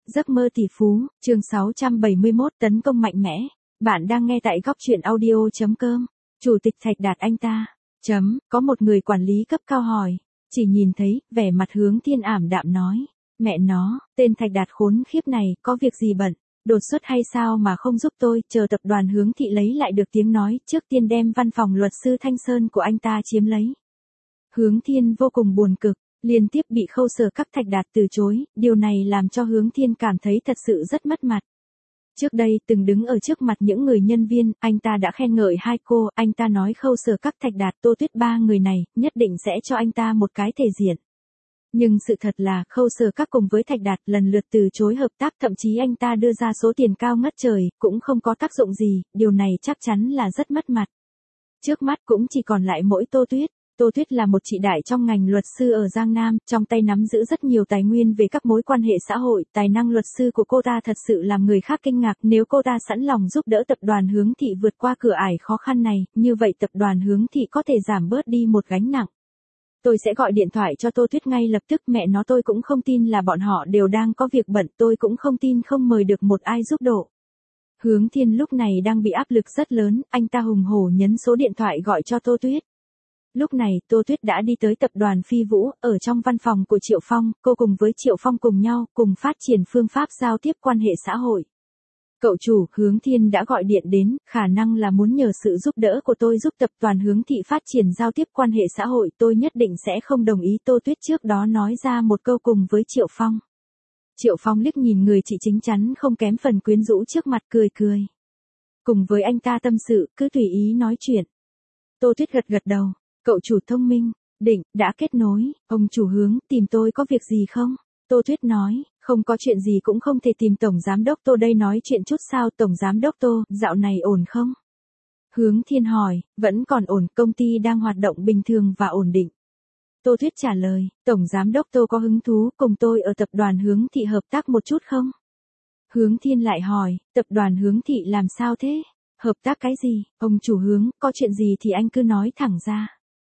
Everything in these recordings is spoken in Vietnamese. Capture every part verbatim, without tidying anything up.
Giấc mơ tỷ phú, chương sáu trăm bảy mươi mốt tấn công mạnh mẽ. Bạn đang nghe tại góc truyện audio chấm com. Chủ tịch Thạch Đạt anh ta. Chấm, có một người quản lý cấp cao hỏi. Chỉ nhìn thấy, vẻ mặt Hướng Thiên ảm đạm nói. Mẹ nó, tên Thạch Đạt khốn khiếp này, có việc gì bận? Đột xuất hay sao mà không giúp tôi, chờ tập đoàn Hướng Thị lấy lại được tiếng nói, trước tiên đem văn phòng luật sư Thanh Sơn của anh ta chiếm lấy. Hướng Thiên vô cùng buồn cực. Liên tiếp bị Khâu Sở Các Thạch Đạt từ chối, điều này làm cho Hướng Thiên cảm thấy thật sự rất mất mặt. Trước đây, từng đứng ở trước mặt những người nhân viên, anh ta đã khen ngợi hai cô, anh ta nói Khâu Sở Các Thạch Đạt, Tô Tuyết ba người này, nhất định sẽ cho anh ta một cái thể diện. Nhưng sự thật là, Khâu Sở Các cùng với Thạch Đạt lần lượt từ chối hợp tác, thậm chí anh ta đưa ra số tiền cao ngất trời, cũng không có tác dụng gì, điều này chắc chắn là rất mất mặt. Trước mắt cũng chỉ còn lại mỗi Tô Tuyết. Tô Tuyết là một chị đại trong ngành luật sư ở Giang Nam, trong tay nắm giữ rất nhiều tài nguyên về các mối quan hệ xã hội, tài năng luật sư của cô ta thật sự làm người khác kinh ngạc, nếu cô ta sẵn lòng giúp đỡ tập đoàn Hướng Thị vượt qua cửa ải khó khăn này, như vậy tập đoàn Hướng Thị có thể giảm bớt đi một gánh nặng. Tôi sẽ gọi điện thoại cho Tô Tuyết ngay lập tức, mẹ nó tôi cũng không tin là bọn họ đều đang có việc bận, tôi cũng không tin không mời được một ai giúp đỡ. Hướng Thiên lúc này đang bị áp lực rất lớn, anh ta hùng hổ nhấn số điện thoại gọi cho Tô Tuyết. Lúc này, Tô Tuyết đã đi tới tập đoàn Phi Vũ, ở trong văn phòng của Triệu Phong, cô cùng với Triệu Phong cùng nhau, cùng phát triển phương pháp giao tiếp quan hệ xã hội. Cậu chủ, Hướng Thiên đã gọi điện đến, khả năng là muốn nhờ sự giúp đỡ của tôi giúp tập đoàn Hướng Thị phát triển giao tiếp quan hệ xã hội, tôi nhất định sẽ không đồng ý. Tô Tuyết trước đó nói ra một câu cùng với Triệu Phong. Triệu Phong liếc nhìn người chị chính chắn không kém phần quyến rũ trước mặt cười cười. Cùng với anh ta tâm sự, cứ tùy ý nói chuyện. Tô Tuyết gật gật đầu. Cậu chủ thông minh, định, đã kết nối, ông chủ Hướng, tìm tôi có việc gì không? Tô Tuyết nói, không có chuyện gì cũng không thể tìm Tổng Giám Đốc Tô đây nói chuyện chút sao Tổng Giám Đốc Tô, dạo này ổn không? Hướng Thiên hỏi, vẫn còn ổn, công ty đang hoạt động bình thường và ổn định. Tô Tuyết trả lời, Tổng Giám Đốc Tô có hứng thú cùng tôi ở tập đoàn Hướng Thị hợp tác một chút không? Hướng Thiên lại hỏi, tập đoàn Hướng Thị làm sao thế? Hợp tác cái gì? Ông chủ Hướng, có chuyện gì thì anh cứ nói thẳng ra.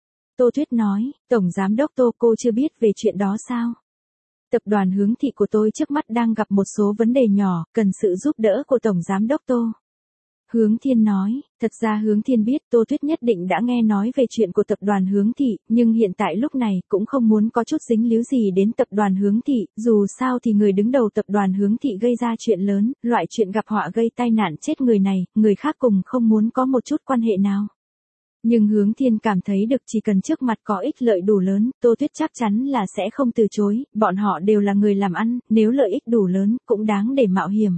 Tô Tuyết nói, Tổng Giám Đốc Tô cô chưa biết về chuyện đó sao? Tập đoàn Hướng Thị của tôi trước mắt đang gặp một số vấn đề nhỏ, cần sự giúp đỡ của Tổng Giám Đốc Tô. Hướng Thiên nói, thật ra Hướng Thiên biết Tô Tuyết nhất định đã nghe nói về chuyện của tập đoàn Hướng Thị, nhưng hiện tại lúc này cũng không muốn có chút dính líu gì đến tập đoàn Hướng Thị, dù sao thì người đứng đầu tập đoàn Hướng Thị gây ra chuyện lớn, loại chuyện gặp họa gây tai nạn chết người này, người khác cùng không muốn có một chút quan hệ nào. Nhưng Hướng Thiên cảm thấy được chỉ cần trước mặt có ích lợi đủ lớn, Tô Tuyết chắc chắn là sẽ không từ chối, bọn họ đều là người làm ăn, nếu lợi ích đủ lớn, cũng đáng để mạo hiểm.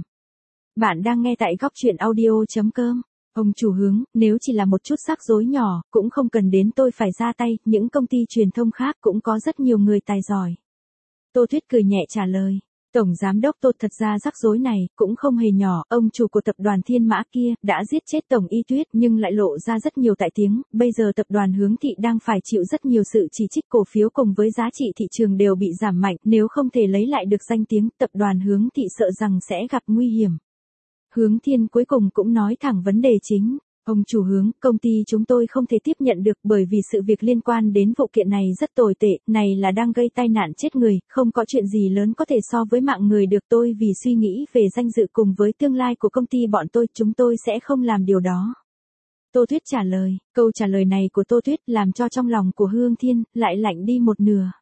Bạn đang nghe tại góc truyện audio chấm com. Ông chủ Hướng, nếu chỉ là một chút rắc rối nhỏ, cũng không cần đến tôi phải ra tay, những công ty truyền thông khác cũng có rất nhiều người tài giỏi. Tô Tuyết cười nhẹ trả lời. Tổng Giám Đốc Tô thật ra rắc rối này cũng không hề nhỏ, ông chủ của tập đoàn Thiên Mã kia đã giết chết Tổng Y Tuyết nhưng lại lộ ra rất nhiều tại tiếng, bây giờ tập đoàn Hướng Thị đang phải chịu rất nhiều sự chỉ trích, cổ phiếu cùng với giá trị thị trường đều bị giảm mạnh, nếu không thể lấy lại được danh tiếng, tập đoàn Hướng Thị sợ rằng sẽ gặp nguy hiểm. Hướng Thiên cuối cùng cũng nói thẳng vấn đề chính. Ông chủ Hướng, công ty chúng tôi không thể tiếp nhận được bởi vì sự việc liên quan đến vụ kiện này rất tồi tệ, này là đang gây tai nạn chết người, không có chuyện gì lớn có thể so với mạng người được, tôi vì suy nghĩ về danh dự cùng với tương lai của công ty bọn tôi, chúng tôi sẽ không làm điều đó. Tô Tuyết trả lời, câu trả lời này của Tô Tuyết làm cho trong lòng của Hướng Thiên lại lạnh đi một nửa.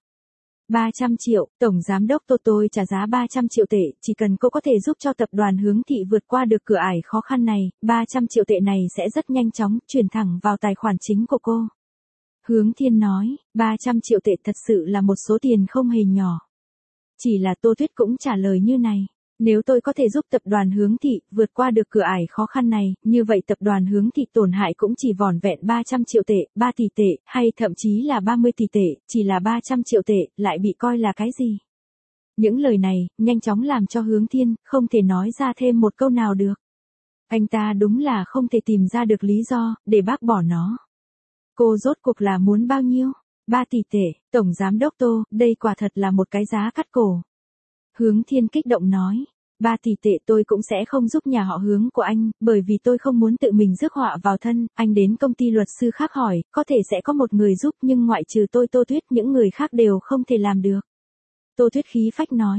ba trăm triệu, Tổng Giám Đốc Tô tôi trả giá ba trăm triệu tệ, chỉ cần cô có thể giúp cho tập đoàn Hướng Thị vượt qua được cửa ải khó khăn này, ba trăm triệu tệ này sẽ rất nhanh chóng chuyển thẳng vào tài khoản chính của cô. Hướng Thiên nói, ba trăm triệu tệ thật sự là một số tiền không hề nhỏ. Chỉ là Tô Tuyết cũng trả lời như này. Nếu tôi có thể giúp tập đoàn Hướng Thị vượt qua được cửa ải khó khăn này, như vậy tập đoàn Hướng Thị tổn hại cũng chỉ vỏn vẹn ba trăm triệu tệ, ba tỷ tệ, hay thậm chí là ba mươi tỷ tệ, chỉ là ba trăm triệu tệ, lại bị coi là cái gì? Những lời này, nhanh chóng làm cho Hướng Thiên không thể nói ra thêm một câu nào được. Anh ta đúng là không thể tìm ra được lý do để bác bỏ nó. Cô rốt cuộc là muốn bao nhiêu? ba tỷ tệ, Tổng Giám Đốc Tô, đây quả thật là một cái giá cắt cổ. Hướng Thiên kích động nói, ba tỷ tệ tôi cũng sẽ không giúp nhà họ Hướng của anh, bởi vì tôi không muốn tự mình rước họa vào thân, anh đến công ty luật sư khác hỏi, có thể sẽ có một người giúp nhưng ngoại trừ tôi Tô Tuyết những người khác đều không thể làm được. Tô Tuyết khí phách nói,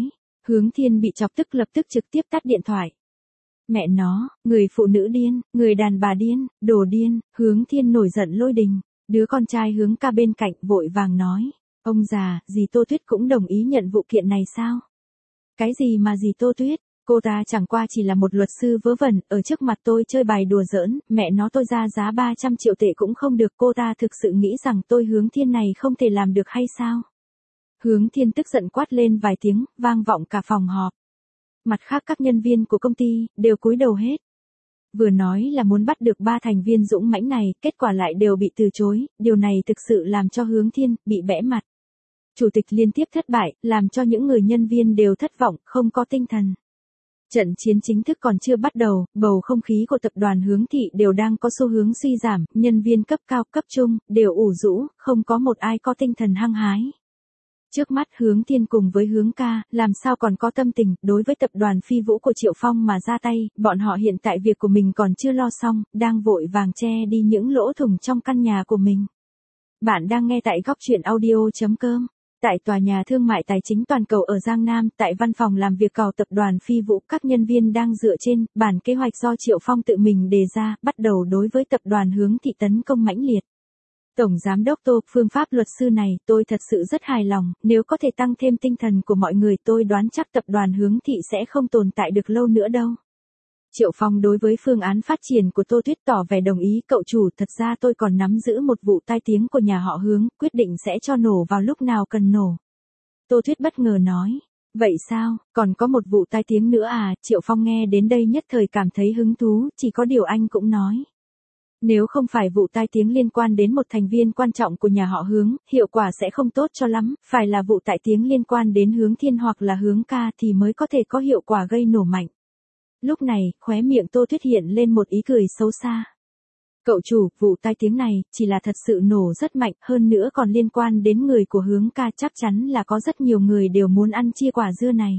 Hướng Thiên bị chọc tức lập tức trực tiếp tắt điện thoại. Mẹ nó, người phụ nữ điên, người đàn bà điên, đồ điên, Hướng Thiên nổi giận lôi đình. Đứa con trai Hướng ca bên cạnh vội vàng nói. Ông già, dì Tô Tuyết cũng đồng ý nhận vụ kiện này sao? Cái gì mà dì Tô Tuyết? Cô ta chẳng qua chỉ là một luật sư vớ vẩn, ở trước mặt tôi chơi bài đùa giỡn, mẹ nó tôi ra giá ba trăm triệu tệ cũng không được, cô ta thực sự nghĩ rằng tôi Hướng Thiên này không thể làm được hay sao? Hướng Thiên tức giận quát lên vài tiếng, vang vọng cả phòng họp. Mặt khác các nhân viên của công ty, đều cúi đầu hết. Vừa nói là muốn bắt được ba thành viên dũng mãnh này, kết quả lại đều bị từ chối, điều này thực sự làm cho Hướng Thiên, bị bẽ mặt. Chủ tịch liên tiếp thất bại, làm cho những người nhân viên đều thất vọng, không có tinh thần. Trận chiến chính thức còn chưa bắt đầu, bầu không khí của tập đoàn Hướng Thị đều đang có xu hướng suy giảm, nhân viên cấp cao, cấp trung, đều ủ rũ, không có một ai có tinh thần hăng hái. Trước mắt Hướng Thiên cùng với Hướng ca, làm sao còn có tâm tình, đối với tập đoàn Phi Vũ của Triệu Phong mà ra tay, bọn họ hiện tại việc của mình còn chưa lo xong, đang vội vàng che đi những lỗ thủng trong căn nhà của mình. Bạn đang nghe tại góc truyện audio chấm com. Tại tòa nhà thương mại tài chính toàn cầu ở Giang Nam, tại văn phòng làm việc của tập đoàn Phi Vũ, các nhân viên đang dựa trên bản kế hoạch do Triệu Phong tự mình đề ra, bắt đầu đối với tập đoàn Hướng Thị tấn công mãnh liệt. Tổng Giám đốc Tô, phương pháp luật sư này, tôi thật sự rất hài lòng, nếu có thể tăng thêm tinh thần của mọi người tôi đoán chắc tập đoàn Hướng Thị sẽ không tồn tại được lâu nữa đâu. Triệu Phong đối với phương án phát triển của Tô Tuyết tỏ vẻ đồng ý, cậu chủ, thật ra tôi còn nắm giữ một vụ tai tiếng của nhà họ Hướng, quyết định sẽ cho nổ vào lúc nào cần nổ. Tô Tuyết bất ngờ nói, vậy sao, còn có một vụ tai tiếng nữa à? Triệu Phong nghe đến đây nhất thời cảm thấy hứng thú, chỉ có điều anh cũng nói. Nếu không phải vụ tai tiếng liên quan đến một thành viên quan trọng của nhà họ Hướng, hiệu quả sẽ không tốt cho lắm, phải là vụ tai tiếng liên quan đến Hướng Thiên hoặc là Hướng ca thì mới có thể có hiệu quả gây nổ mạnh. Lúc này, khóe miệng Tô Tuyết hiện lên một ý cười xấu xa. Cậu chủ, vụ tai tiếng này, chỉ là thật sự nổ rất mạnh, hơn nữa còn liên quan đến người của Hướng ca, chắc chắn là có rất nhiều người đều muốn ăn chia quả dưa này.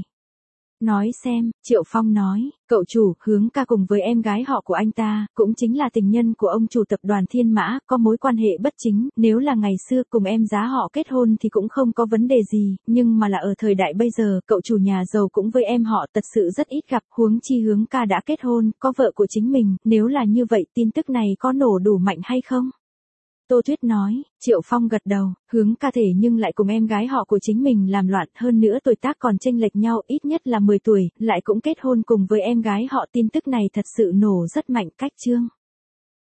Nói xem, Triệu Phong nói, cậu chủ, Hướng ca cùng với em gái họ của anh ta, cũng chính là tình nhân của ông chủ tập đoàn Thiên Mã, có mối quan hệ bất chính, nếu là ngày xưa cùng em giá họ kết hôn thì cũng không có vấn đề gì, nhưng mà là ở thời đại bây giờ, cậu chủ nhà giàu cũng với em họ thật sự rất ít gặp, huống chi Hướng ca đã kết hôn, có vợ của chính mình, nếu là như vậy tin tức này có nổ đủ mạnh hay không? Tô Tuyết nói, Triệu Phong gật đầu, Hướng ca thể nhưng lại cùng em gái họ của chính mình làm loạn, hơn nữa tuổi tác còn chênh lệch nhau ít nhất là mười tuổi, lại cũng kết hôn cùng với em gái họ, tin tức này thật sự nổ rất mạnh, cách chương.